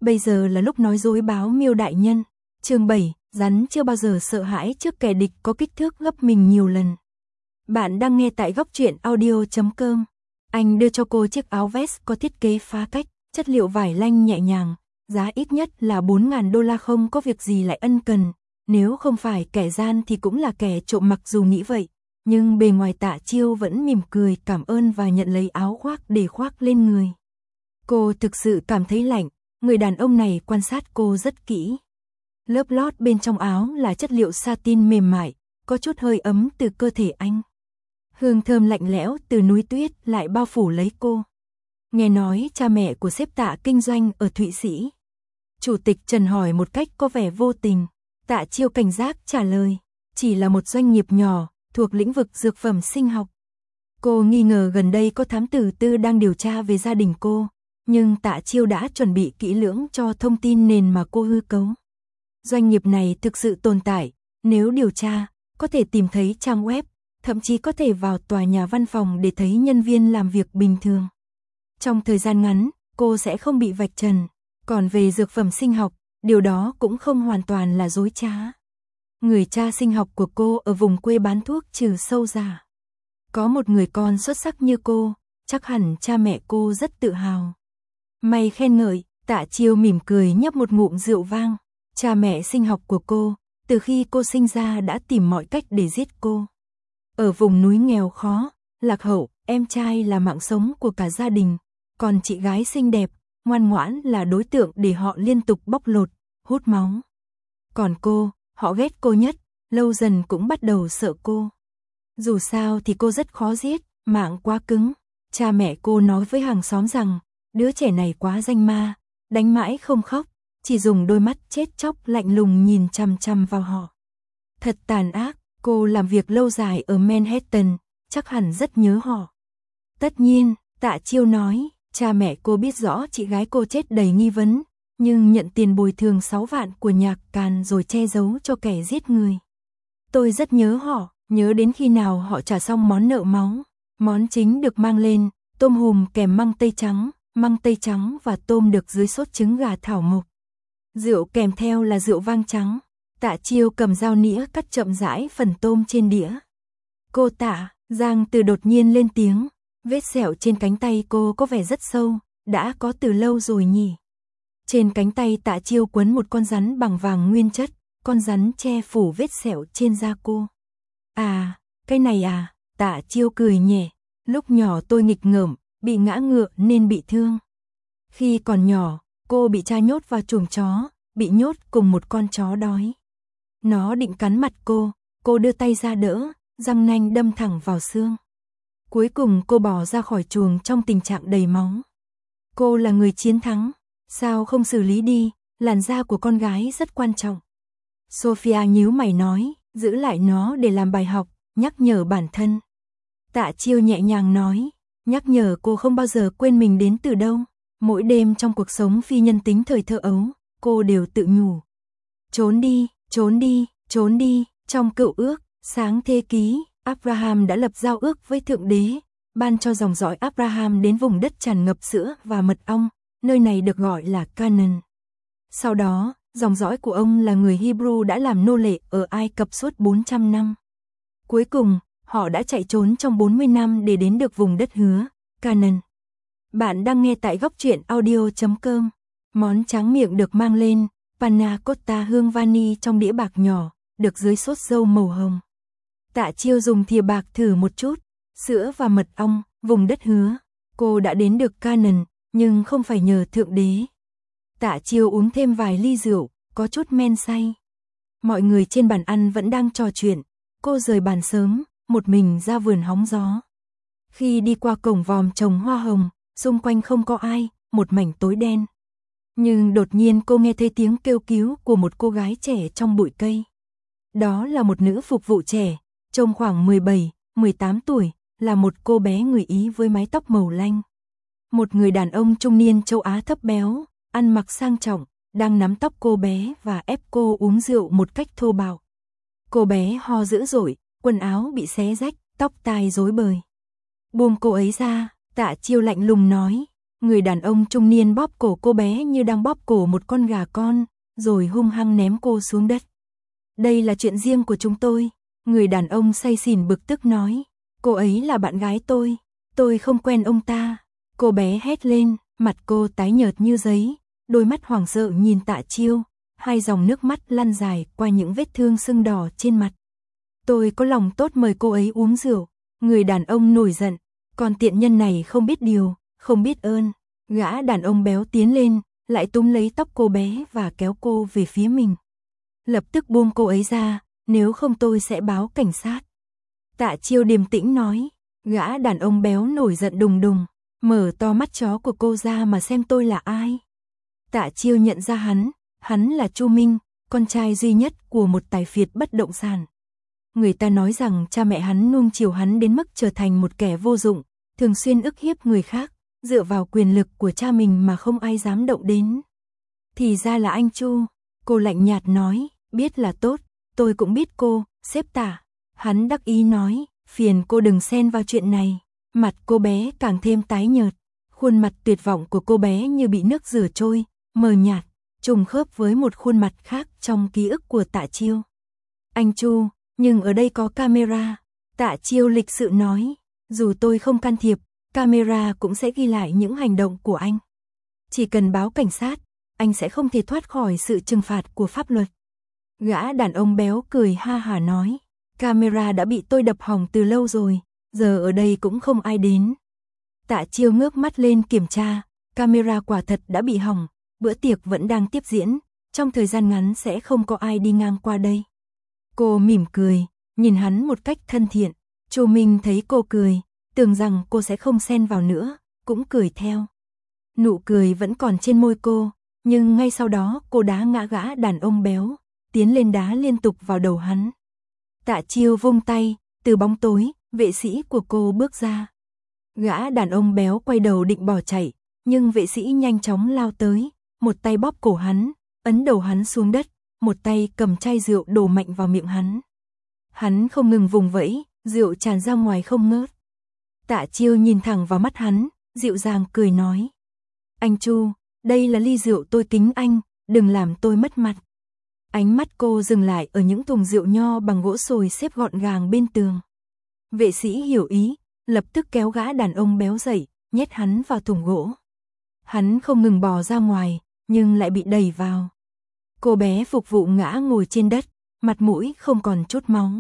Bây giờ là lúc nói dối báo Miêu đại nhân. Chương 7, rắn chưa bao giờ sợ hãi trước kẻ địch có kích thước gấp mình nhiều lần. Bạn đang nghe tại góc truyện audio.com. Anh đưa cho cô chiếc áo vest có thiết kế phá cách, chất liệu vải lanh nhẹ nhàng, giá ít nhất là $4.000, không có việc gì lại ân cần. Nếu không phải kẻ gian thì cũng là kẻ trộm, mặc dù nghĩ vậy. Nhưng bề ngoài Tạ Chiêu vẫn mỉm cười cảm ơn và nhận lấy áo khoác để khoác lên người. Cô thực sự cảm thấy lạnh, người đàn ông này quan sát cô rất kỹ. Lớp lót bên trong áo là chất liệu satin mềm mại, có chút hơi ấm từ cơ thể anh. Hương thơm lạnh lẽo từ núi tuyết lại bao phủ lấy cô. Nghe nói cha mẹ của sếp Tạ kinh doanh ở Thụy Sĩ. Chủ tịch Trần hỏi một cách có vẻ vô tình. Tạ Chiêu cảnh giác trả lời, chỉ là một doanh nghiệp nhỏ, thuộc lĩnh vực dược phẩm sinh học. Cô nghi ngờ gần đây có thám tử tư đang điều tra về gia đình cô, nhưng Tạ Chiêu đã chuẩn bị kỹ lưỡng cho thông tin nền mà cô hư cấu. Doanh nghiệp này thực sự tồn tại, nếu điều tra, có thể tìm thấy trang web, thậm chí có thể vào tòa nhà văn phòng để thấy nhân viên làm việc bình thường. Trong thời gian ngắn, cô sẽ không bị vạch trần. Còn về dược phẩm sinh học, điều đó cũng không hoàn toàn là dối trá. Người cha sinh học của cô ở vùng quê bán thuốc trừ sâu giả. Có một người con xuất sắc như cô, chắc hẳn cha mẹ cô rất tự hào. May khen ngợi, Tạ Chiêu mỉm cười nhấp một ngụm rượu vang. Cha mẹ sinh học của cô, từ khi cô sinh ra đã tìm mọi cách để giết cô. Ở vùng núi nghèo khó, lạc hậu, em trai là mạng sống của cả gia đình, còn chị gái xinh đẹp, ngoan ngoãn là đối tượng để họ liên tục bóc lột, hút máu. Còn cô, họ ghét cô nhất, lâu dần cũng bắt đầu sợ cô. Dù sao thì cô rất khó giết, mạng quá cứng. Cha mẹ cô nói với hàng xóm rằng, đứa trẻ này quá danh ma, đánh mãi không khóc, chỉ dùng đôi mắt chết chóc lạnh lùng nhìn chằm chằm vào họ. Thật tàn ác, cô làm việc lâu dài ở Manhattan, chắc hẳn rất nhớ họ. Tất nhiên, Tạ Chiêu nói, cha mẹ cô biết rõ chị gái cô chết đầy nghi vấn, nhưng nhận tiền bồi thường 6 vạn của Nhạc Càn rồi che giấu cho kẻ giết người. Tôi rất nhớ họ, nhớ đến khi nào họ trả xong món nợ máu. Món chính được mang lên, tôm hùm kèm măng tây trắng và tôm được dưới sốt trứng gà thảo mộc. Rượu kèm theo là rượu vang trắng. Tạ Chiêu cầm dao nĩa cắt chậm rãi phần tôm trên đĩa. Cô Tạ, Giang Từ đột nhiên lên tiếng, vết sẹo trên cánh tay cô có vẻ rất sâu, đã có từ lâu rồi nhỉ. Trên cánh tay Tạ Chiêu quấn một con rắn bằng vàng nguyên chất, con rắn che phủ vết sẹo trên da cô. À, cái này à, Tạ Chiêu cười nhẹ, lúc nhỏ tôi nghịch ngợm, bị ngã ngựa nên bị thương. Khi còn nhỏ, cô bị cha nhốt vào chuồng chó, bị nhốt cùng một con chó đói. Nó định cắn mặt cô đưa tay ra đỡ, răng nanh đâm thẳng vào xương. Cuối cùng cô bỏ ra khỏi chuồng trong tình trạng đầy máu. Cô là người chiến thắng, sao không xử lý đi, làn da của con gái rất quan trọng. Sophia nhíu mày nói, giữ lại nó để làm bài học, nhắc nhở bản thân. Tạ Chiêu nhẹ nhàng nói, nhắc nhở cô không bao giờ quên mình đến từ đâu. Mỗi đêm trong cuộc sống phi nhân tính thời thơ ấu, cô đều tự nhủ. Trốn đi, trốn đi, trốn đi. Trong Cựu Ước, sáng thế ký, Abraham đã lập giao ước với Thượng Đế, ban cho dòng dõi Abraham đến vùng đất tràn ngập sữa và mật ong, nơi này được gọi là Canaan. Sau đó, dòng dõi của ông là người Hebrew đã làm nô lệ ở Ai Cập suốt 400 năm. Cuối cùng, họ đã chạy trốn trong 40 năm để đến được vùng đất hứa, Canaan. Bạn đang nghe tại góc truyện audio.com. Món tráng miệng được mang lên, panna cotta hương vani trong đĩa bạc nhỏ, được dưới sốt dâu màu hồng. Tạ Chiêu dùng thìa bạc thử một chút, sữa và mật ong, vùng đất hứa. Cô đã đến được Canaan, nhưng không phải nhờ Thượng Đế. Tạ Chiêu uống thêm vài ly rượu, có chút men say. Mọi người trên bàn ăn vẫn đang trò chuyện, cô rời bàn sớm, một mình ra vườn hóng gió. Khi đi qua cổng vòm trồng hoa hồng, xung quanh không có ai, một mảnh tối đen. Nhưng đột nhiên cô nghe thấy tiếng kêu cứu của một cô gái trẻ trong bụi cây. Đó là một nữ phục vụ trẻ, trông khoảng 17, 18 tuổi, là một cô bé người Ý với mái tóc màu lanh. Một người đàn ông trung niên châu Á thấp béo, ăn mặc sang trọng, đang nắm tóc cô bé và ép cô uống rượu một cách thô bạo. Cô bé ho dữ dội, quần áo bị xé rách, tóc tai rối bời. Buông cô ấy ra, Tạ Chiêu lạnh lùng nói, Người đàn ông trung niên bóp cổ cô bé như đang bóp cổ một con gà con, rồi hung hăng ném cô xuống đất. Đây là chuyện riêng của chúng tôi. Người đàn ông say xỉn bực tức nói. Cô ấy là bạn gái tôi không quen ông ta. Cô bé hét lên, mặt cô tái nhợt như giấy, đôi mắt hoảng sợ nhìn Tạ Chiêu, hai dòng nước mắt lăn dài qua những vết thương sưng đỏ trên mặt. Tôi có lòng tốt mời cô ấy uống rượu. Người đàn ông nổi giận, còn tiện nhân này không biết điều, không biết ơn. Gã đàn ông béo tiến lên, lại túm lấy tóc cô bé và kéo cô về phía mình. Lập tức buông cô ấy ra, nếu không tôi sẽ báo cảnh sát. Tạ Chiêu điềm tĩnh nói. Gã đàn ông béo nổi giận đùng đùng, mở to mắt chó của cô ra mà xem tôi là ai. Tạ Chiêu nhận ra hắn là Chu Minh, con trai duy nhất của một tài phiệt bất động sản. Người ta nói rằng cha mẹ hắn nuông chiều hắn đến mức trở thành một kẻ vô dụng, thường xuyên ức hiếp người khác, dựa vào quyền lực của cha mình mà không ai dám động đến. Thì ra là anh Chu, cô lạnh nhạt nói, biết là tốt, tôi cũng biết cô, sếp Tạ. Hắn đắc ý nói, phiền cô đừng xen vào chuyện này. Mặt cô bé càng thêm tái nhợt, khuôn mặt tuyệt vọng của cô bé như bị nước rửa trôi, mờ nhạt, trùng khớp với một khuôn mặt khác trong ký ức của Tạ Chiêu. Anh Chu, nhưng ở đây có camera. Tạ Chiêu lịch sự nói, dù tôi không can thiệp, camera cũng sẽ ghi lại những hành động của anh. Chỉ cần báo cảnh sát, anh sẽ không thể thoát khỏi sự trừng phạt của pháp luật. Gã đàn ông béo cười ha hả nói, camera đã bị tôi đập hỏng từ lâu rồi, giờ ở đây cũng không ai đến. Tạ Chiêu ngước mắt lên kiểm tra, camera quả thật đã bị hỏng, bữa tiệc vẫn đang tiếp diễn, trong thời gian ngắn sẽ không có ai đi ngang qua đây. Cô mỉm cười, nhìn hắn một cách thân thiện. Chu Minh thấy cô cười, tưởng rằng cô sẽ không xen vào nữa, cũng cười theo. Nụ cười vẫn còn trên môi cô, nhưng ngay sau đó cô đá ngã gã đàn ông béo, tiến lên đá liên tục vào đầu hắn. Tạ Chiêu vung tay, từ bóng tối, vệ sĩ của cô bước ra. Gã đàn ông béo quay đầu định bỏ chạy, nhưng vệ sĩ nhanh chóng lao tới, một tay bóp cổ hắn, ấn đầu hắn xuống đất, một tay cầm chai rượu đổ mạnh vào miệng hắn. Hắn không ngừng vùng vẫy, rượu tràn ra ngoài không ngớt. Tạ Chiêu nhìn thẳng vào mắt hắn, dịu dàng cười nói. Anh Chu, đây là ly rượu tôi kính anh, đừng làm tôi mất mặt. Ánh mắt cô dừng lại ở những thùng rượu nho bằng gỗ sồi xếp gọn gàng bên tường. Vệ sĩ hiểu ý, lập tức kéo gã đàn ông béo dậy, nhét hắn vào thùng gỗ. Hắn không ngừng bò ra ngoài, nhưng lại bị đẩy vào. Cô bé phục vụ ngã ngồi trên đất, mặt mũi không còn chút máu.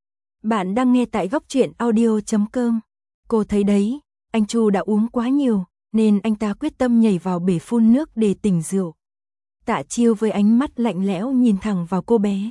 Bạn đang nghe tại góc truyện audio.com. Cô thấy đấy, anh Chu đã uống quá nhiều, nên anh ta quyết tâm nhảy vào bể phun nước để tỉnh rượu. Tạ Chiêu với ánh mắt lạnh lẽo nhìn thẳng vào cô bé.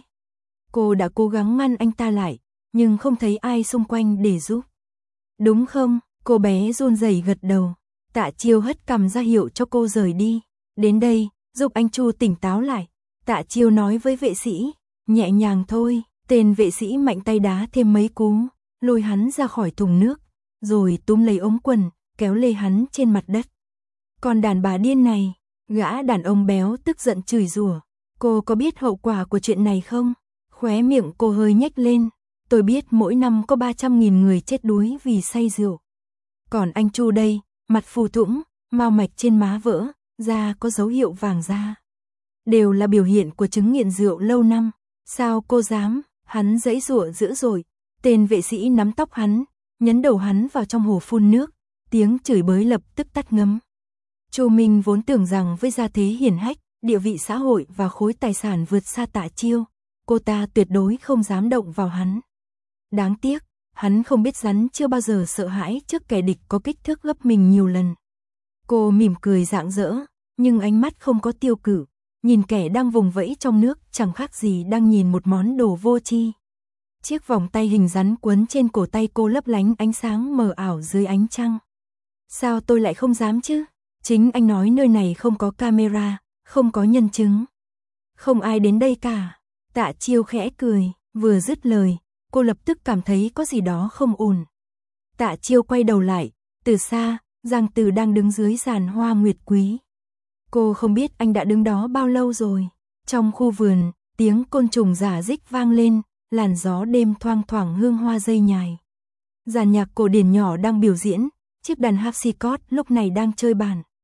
Cô đã cố gắng ngăn anh ta lại, nhưng không thấy ai xung quanh để giúp. Đúng không? Cô bé run rẩy gật đầu. Tạ Chiêu hất cằm ra hiệu cho cô rời đi. Đến đây, giúp anh Chu tỉnh táo lại. Tạ Chiêu nói với vệ sĩ, nhẹ nhàng thôi. Tên vệ sĩ mạnh tay đá thêm mấy cú, lôi hắn ra khỏi thùng nước, rồi túm lấy ống quần, kéo lê hắn trên mặt đất. Còn đàn bà điên này, gã đàn ông béo tức giận chửi rủa. Cô có biết hậu quả của chuyện này không? Khóe miệng cô hơi nhếch lên. Tôi biết mỗi năm có 300.000 người chết đuối vì say rượu. Còn anh Chu đây, mặt phù thủng, mao mạch trên má vỡ, da có dấu hiệu vàng da. Đều là biểu hiện của chứng nghiện rượu lâu năm. Sao cô dám? Hắn giãy giụa dữ dội. Tên vệ sĩ nắm tóc hắn, nhấn đầu hắn vào trong hồ phun nước. Tiếng chửi bới lập tức tắt ngấm. Chu Minh vốn tưởng rằng với gia thế hiển hách, địa vị xã hội và khối tài sản vượt xa Tạ Chiêu, cô ta tuyệt đối không dám động vào hắn. Đáng tiếc, hắn không biết rắn chưa bao giờ sợ hãi trước kẻ địch có kích thước gấp mình nhiều lần. Cô mỉm cười rạng rỡ, nhưng ánh mắt không có tiêu cự, nhìn kẻ đang vùng vẫy trong nước chẳng khác gì đang nhìn một món đồ vô tri. Chiếc vòng tay hình rắn quấn trên cổ tay cô lấp lánh ánh sáng mờ ảo dưới ánh trăng. Sao tôi lại không dám chứ? Chính anh nói nơi này không có camera, không có nhân chứng. Không ai đến đây cả. Tạ Chiêu khẽ cười, vừa dứt lời, cô lập tức cảm thấy có gì đó không ổn. Tạ Chiêu quay đầu lại, từ xa, Giang Từ đang đứng dưới giàn hoa nguyệt quý. Cô không biết anh đã đứng đó bao lâu rồi. Trong khu vườn, tiếng côn trùng rả rích vang lên, làn gió đêm thoang thoảng hương hoa dây nhài. Dàn nhạc cổ điển nhỏ đang biểu diễn, chiếc đàn harpsichord lúc này đang chơi bàn.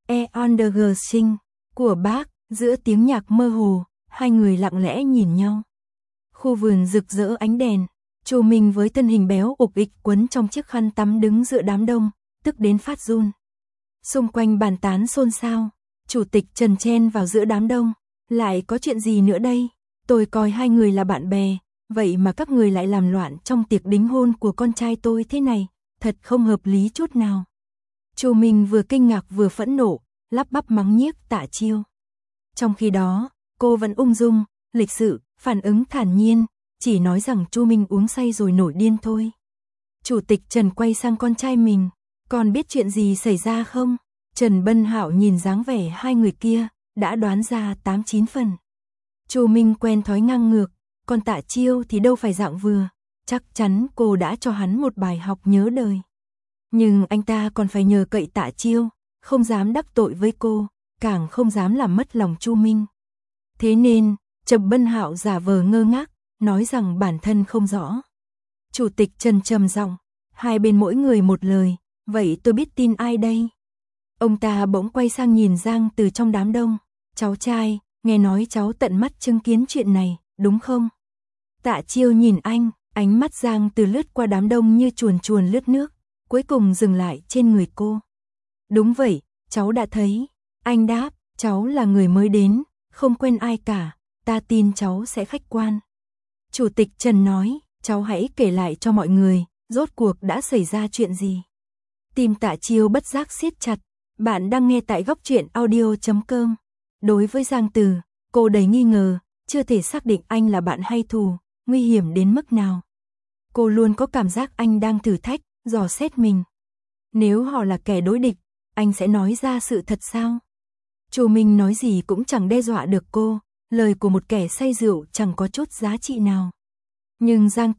On the Gersing của Bach, giữa tiếng nhạc mơ hồ, hai người lặng lẽ nhìn nhau. Khu vườn rực rỡ ánh đèn, Chu Minh với thân hình béo ục ịch quấn trong chiếc khăn tắm đứng giữa đám đông, tức đến phát run. Xung quanh bàn tán xôn xao, chủ tịch Trần chen vào giữa đám đông, lại có chuyện gì nữa đây? Tôi coi hai người là bạn bè, vậy mà các người lại làm loạn trong tiệc đính hôn của con trai tôi thế này, thật không hợp lý chút nào. Chu Minh vừa kinh ngạc vừa phẫn nộ, lắp bắp mắng nhiếc Tạ Chiêu. Trong khi đó, cô vẫn ung dung, lịch sự, phản ứng thản nhiên, chỉ nói rằng Chu Minh uống say rồi nổi điên thôi. Chủ tịch Trần quay sang con trai mình, còn biết chuyện gì xảy ra không? Trần Bân Hạo nhìn dáng vẻ hai người kia, đã đoán ra 8-9 phần. Chu Minh quen thói ngang ngược, còn Tạ Chiêu thì đâu phải dạng vừa, chắc chắn cô đã cho hắn một bài học nhớ đời. Nhưng anh ta còn phải nhờ cậy Tạ Chiêu, không dám đắc tội với cô, càng không dám làm mất lòng Chu Minh. Thế nên, Trần Bân Hạo giả vờ ngơ ngác, nói rằng bản thân không rõ. Chủ tịch Trần trầm giọng, hai bên mỗi người một lời, vậy tôi biết tin ai đây? Ông ta bỗng quay sang nhìn Giang Từ trong đám đông, cháu trai, nghe nói cháu tận mắt chứng kiến chuyện này, đúng không? Tạ Chiêu nhìn anh, ánh mắt Giang Từ lướt qua đám đông như chuồn chuồn lướt nước, cuối cùng dừng lại trên người cô. Đúng vậy, cháu đã thấy. Anh đáp, cháu là người mới đến, không quen ai cả, ta tin cháu sẽ khách quan. Chủ tịch Trần nói, cháu hãy kể lại cho mọi người, rốt cuộc đã xảy ra chuyện gì. Tim Tạ Chiêu bất giác siết chặt. Bạn đang nghe tại góc truyện audio.com. Đối với Giang Từ, cô đầy nghi ngờ, chưa thể xác định anh là bạn hay thù, nguy hiểm đến mức nào. Cô luôn có cảm giác anh đang thử thách, dò xét mình. Nếu họ là kẻ đối địch, anh sẽ nói ra sự thật sao? Chu Minh nói gì cũng chẳng đe dọa được cô, lời của một kẻ say rượu chẳng có chút giá trị nào. Nhưng Giang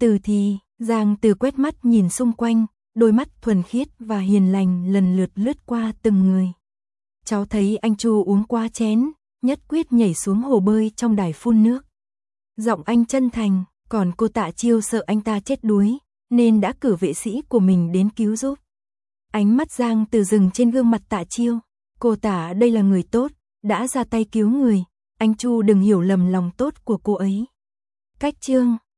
Từ quét mắt nhìn xung quanh, đôi mắt thuần khiết và hiền lành lần lượt lướt qua từng người. Cháu thấy anh Chu uống quá chén, nhất quyết nhảy xuống hồ bơi trong đài phun nước. Giọng anh chân thành, còn cô Tạ Chiêu sợ anh ta chết đuối, nên đã cử vệ sĩ của mình đến cứu giúp. Ánh mắt Giang Từ dừng trên gương mặt Tạ Chiêu, cô Tạ đây là người tốt, đã ra tay cứu người, anh Chu đừng hiểu lầm lòng tốt của cô ấy. Cách chương